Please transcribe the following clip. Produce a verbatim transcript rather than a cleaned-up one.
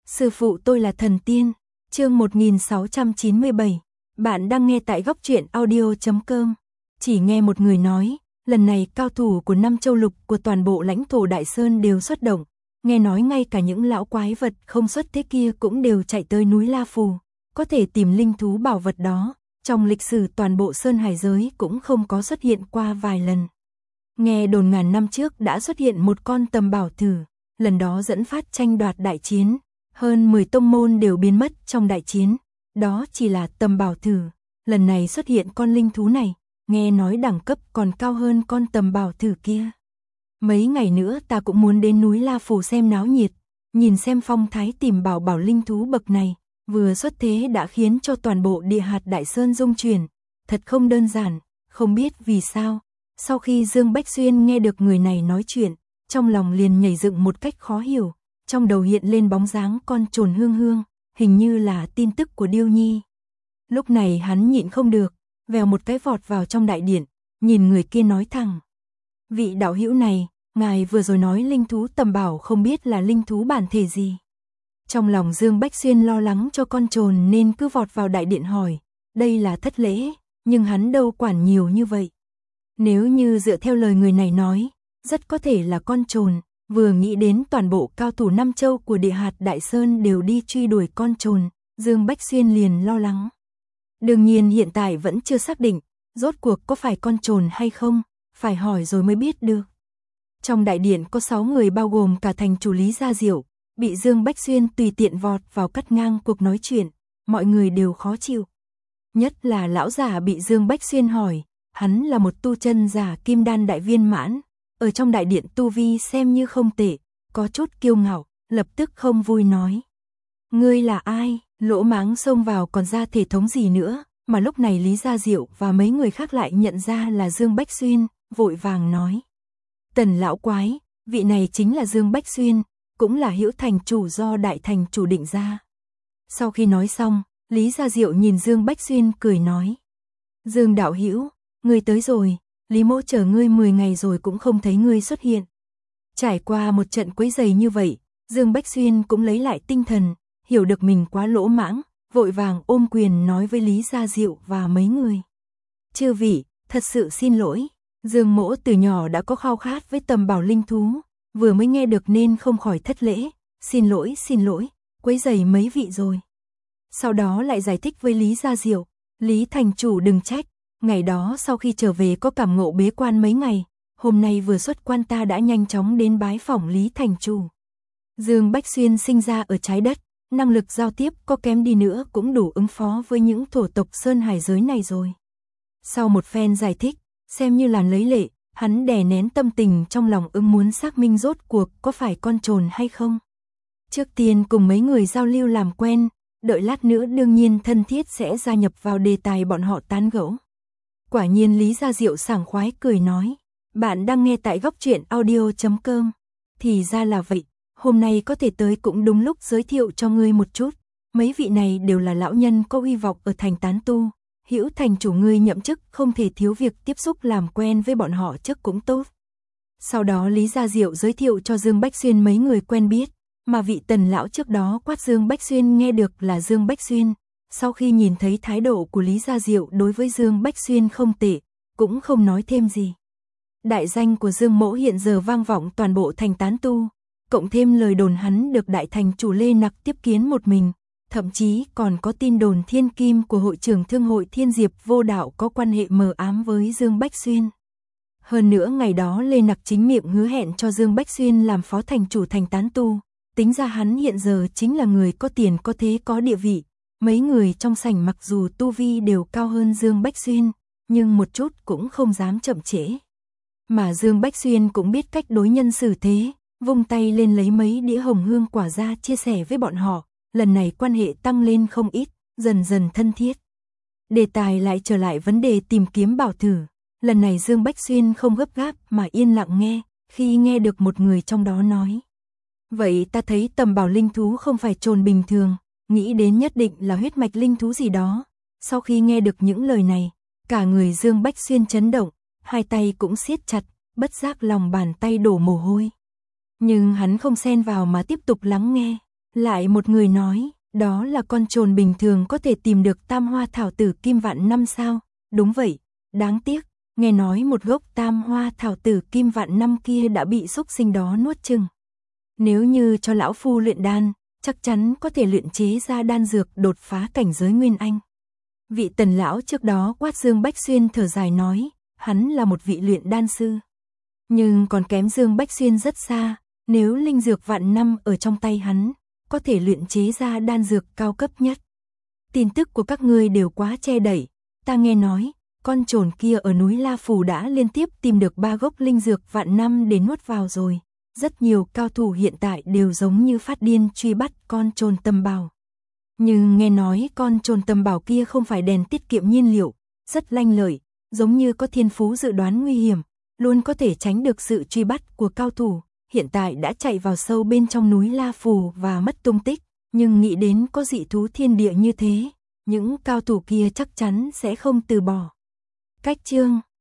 Sư phụ tôi là thần tiên. Chương một nghìn sáu trăm chín mươi bảy. Bạn đang nghe tại góc truyện audio chấm com. Chỉ nghe một người nói, lần này cao thủ của năm châu lục của toàn bộ lãnh thổ Đại Sơn đều xuất động. Nghe nói ngay cả những lão quái vật không xuất thế kia cũng đều chạy tới núi La Phù, có thể tìm linh thú bảo vật đó. Trong lịch sử toàn bộ Sơn Hải giới cũng không có xuất hiện qua vài lần. Nghe đồn ngàn năm trước đã xuất hiện một con tầm bảo thử, lần đó dẫn phát tranh đoạt đại chiến, hơn mười tông môn đều biến mất trong đại chiến, đó chỉ là tầm bảo thử, lần này xuất hiện con linh thú này, nghe nói đẳng cấp còn cao hơn con tầm bảo thử kia. Mấy ngày nữa ta cũng muốn đến núi La Phù xem náo nhiệt, nhìn xem phong thái tìm bảo bảo linh thú bậc này, vừa xuất thế đã khiến cho toàn bộ địa hạt Đại Sơn rung chuyển, thật không đơn giản, không biết vì sao. Sau khi Dương Bách Xuyên nghe được người này nói chuyện, trong lòng liền nhảy dựng một cách khó hiểu, trong đầu hiện lên bóng dáng con trồn Hương Hương, hình như là tin tức của Điêu Nhi. Lúc này hắn nhịn không được, vèo một cái vọt vào trong đại điện, nhìn người kia nói thẳng. Vị đạo hữu này, ngài vừa rồi nói linh thú tầm bảo không biết là linh thú bản thể gì. Trong lòng Dương Bách Xuyên lo lắng cho con trồn nên cứ vọt vào đại điện hỏi, đây là thất lễ, nhưng hắn đâu quản nhiều như vậy. Nếu như dựa theo lời người này nói, rất có thể là con trồn, vừa nghĩ đến toàn bộ cao thủ năm châu của địa hạt Đại Sơn đều đi truy đuổi con trồn, Dương Bách Xuyên liền lo lắng. Đương nhiên hiện tại vẫn chưa xác định, rốt cuộc có phải con trồn hay không, phải hỏi rồi mới biết được. Trong đại điện có sáu người bao gồm cả thành chủ Lý Gia Diệu, bị Dương Bách Xuyên tùy tiện vọt vào cắt ngang cuộc nói chuyện, mọi người đều khó chịu. Nhất là lão giả bị Dương Bách Xuyên hỏi, hắn là một tu chân giả kim đan đại viên mãn, ở trong đại điện tu vi xem như không tệ, có chút kiêu ngạo, lập tức không vui nói. Ngươi là ai, lỗ máng xông vào còn ra thể thống gì nữa, mà lúc này Lý Gia Diệu và mấy người khác lại nhận ra là Dương Bách Xuyên, vội vàng nói. Tần lão quái, vị này chính là Dương Bách Xuyên, cũng là hữu thành chủ do đại thành chủ định ra. Sau khi nói xong, Lý Gia Diệu nhìn Dương Bách Xuyên cười nói. Dương đạo hữu, ngươi tới rồi, Lý mỗ chờ ngươi mười ngày rồi cũng không thấy ngươi xuất hiện. Trải qua một trận quấy rầy như vậy, Dương Bách Xuyên cũng lấy lại tinh thần, hiểu được mình quá lỗ mãng, vội vàng ôm quyền nói với Lý Gia Diệu và mấy người. Chư vị, thật sự xin lỗi, Dương mỗ từ nhỏ đã có khao khát với tầm bảo linh thú, vừa mới nghe được nên không khỏi thất lễ, xin lỗi xin lỗi, quấy rầy mấy vị rồi. Sau đó lại giải thích với Lý Gia Diệu, Lý thành chủ đừng trách, ngày đó sau khi trở về có cảm ngộ bế quan mấy ngày, hôm nay vừa xuất quan ta đã nhanh chóng đến bái phỏng Lý thành chủ. Dương Bách Xuyên sinh ra ở trái đất, năng lực giao tiếp có kém đi nữa cũng đủ ứng phó với những thổ tộc Sơn Hải giới này rồi. Sau một phen giải thích, xem như là lấy lệ, hắn đè nén tâm tình trong lòng ưng muốn xác minh rốt cuộc có phải con trồn hay không. Trước tiên cùng mấy người giao lưu làm quen, đợi lát nữa đương nhiên thân thiết sẽ gia nhập vào đề tài bọn họ tán gẫu. Quả nhiên Lý Gia Diệu sảng khoái cười nói, bạn đang nghe tại góc truyện audio chấm com. Thì ra là vậy, hôm nay có thể tới cũng đúng lúc giới thiệu cho ngươi một chút, mấy vị này đều là lão nhân có uy vọng ở thành tán tu, hữu thành chủ ngươi nhậm chức không thể thiếu việc tiếp xúc làm quen với bọn họ trước cũng tốt. Sau đó Lý Gia Diệu giới thiệu cho Dương Bách Xuyên mấy người quen biết, mà vị tần lão trước đó quát Dương Bách Xuyên nghe được là Dương Bách Xuyên. Sau khi nhìn thấy thái độ của Lý Gia Diệu đối với Dương Bách Xuyên không tệ, cũng không nói thêm gì. Đại danh của Dương mỗ hiện giờ vang vọng toàn bộ thành tán tu, cộng thêm lời đồn hắn được đại thành chủ Lê Nặc tiếp kiến một mình, thậm chí còn có tin đồn thiên kim của hội trưởng thương hội Thiên Diệp Vô Đạo có quan hệ mờ ám với Dương Bách Xuyên. Hơn nữa ngày đó Lê Nặc chính miệng hứa hẹn cho Dương Bách Xuyên làm phó thành chủ thành tán tu, tính ra hắn hiện giờ chính là người có tiền có thế có địa vị. Mấy người trong sảnh mặc dù tu vi đều cao hơn Dương Bách Xuyên, nhưng một chút cũng không dám chậm trễ. Mà Dương Bách Xuyên cũng biết cách đối nhân xử thế, vung tay lên lấy mấy đĩa hồng hương quả ra chia sẻ với bọn họ, lần này quan hệ tăng lên không ít, dần dần thân thiết. Đề tài lại trở lại vấn đề tìm kiếm bảo thử, lần này Dương Bách Xuyên không gấp gáp mà yên lặng nghe, khi nghe được một người trong đó nói. Vậy ta thấy tầm bảo linh thú không phải trồn bình thường, nghĩ đến nhất định là huyết mạch linh thú gì đó. Sau khi nghe được những lời này, cả người Dương Bách Xuyên chấn động, hai tay cũng siết chặt, bất giác lòng bàn tay đổ mồ hôi. Nhưng hắn không xen vào mà tiếp tục lắng nghe, Lại một người nói, đó là con trồn bình thường có thể tìm được tam hoa thảo tử kim vạn năm sao? Đúng vậy, đáng tiếc, nghe nói một gốc tam hoa thảo tử kim vạn năm kia đã bị xúc sinh đó nuốt chừng. Nếu như cho lão phu luyện đan, chắc chắn có thể luyện chế ra đan dược đột phá cảnh giới nguyên anh. Vị Tần lão trước đó quát Dương Bách Xuyên thở dài nói, hắn là một vị luyện đan sư. Nhưng còn kém Dương Bách Xuyên rất xa, nếu linh dược vạn năm ở trong tay hắn, có thể luyện chế ra đan dược cao cấp nhất. Tin tức của các ngươi đều quá che đậy, ta nghe nói, con trồn kia ở núi La Phù đã liên tiếp tìm được ba gốc linh dược vạn năm để nuốt vào rồi. Rất nhiều cao thủ hiện tại đều giống như phát điên truy bắt con trồn tầm bảo. Nhưng nghe nói con trồn tầm bảo kia không phải đèn tiết kiệm nhiên liệu, rất lanh lợi, giống như có thiên phú dự đoán nguy hiểm, luôn có thể tránh được sự truy bắt của cao thủ. Hiện tại đã chạy vào sâu bên trong núi La Phù và mất tung tích, nhưng nghĩ đến có dị thú thiên địa như thế, những cao thủ kia chắc chắn sẽ không từ bỏ. Cách chương